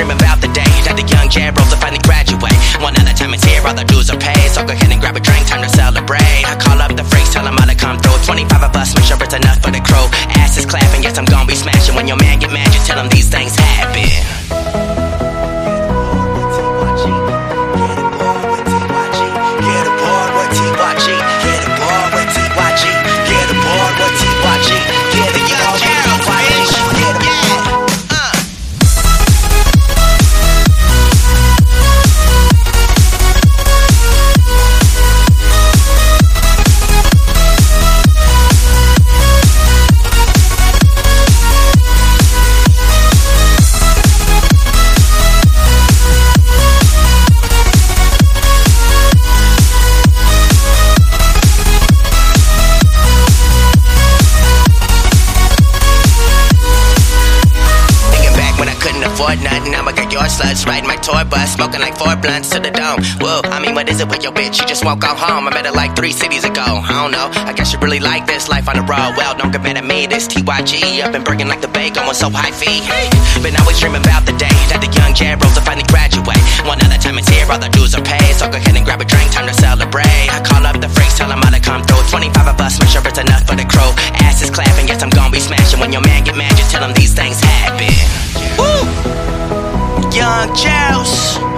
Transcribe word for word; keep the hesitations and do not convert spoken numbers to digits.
dreaming about the day that the young J. Rose will finally graduate. One at a time is here, all the dues are paid, so go ahead and grab a drink, time to celebrate. I call up the freaks, tell them all to come through. twenty-five of us, make sure it's enough for the crew. Asses clapping, yes I'm gon' be smashing. When your man get mad, just tell him these things happen. Nothing, I'ma get your sluts, riding my tour bus, smoking like four blunts to the dome. Whoa, I mean, what is it with your bitch? You just won't go home. I met her like three cities ago. I don't know, I guess you really like this life on the road. Well, don't get mad at me, this T Y G up and bringing like the bay, going so high fee. Been always dreaming about the day that the young J. Rose will finally graduate. One other time it's here, all the dues are paid, so go ahead and grab a drink, time to celebrate. I call up the freaks, tell them all to come through. twenty-five of us, make sure it's enough for the crew. Asses clapping, yes I'm gon' be smashing. When your man get mad, just tell him these things happen. Woo! Young Juice.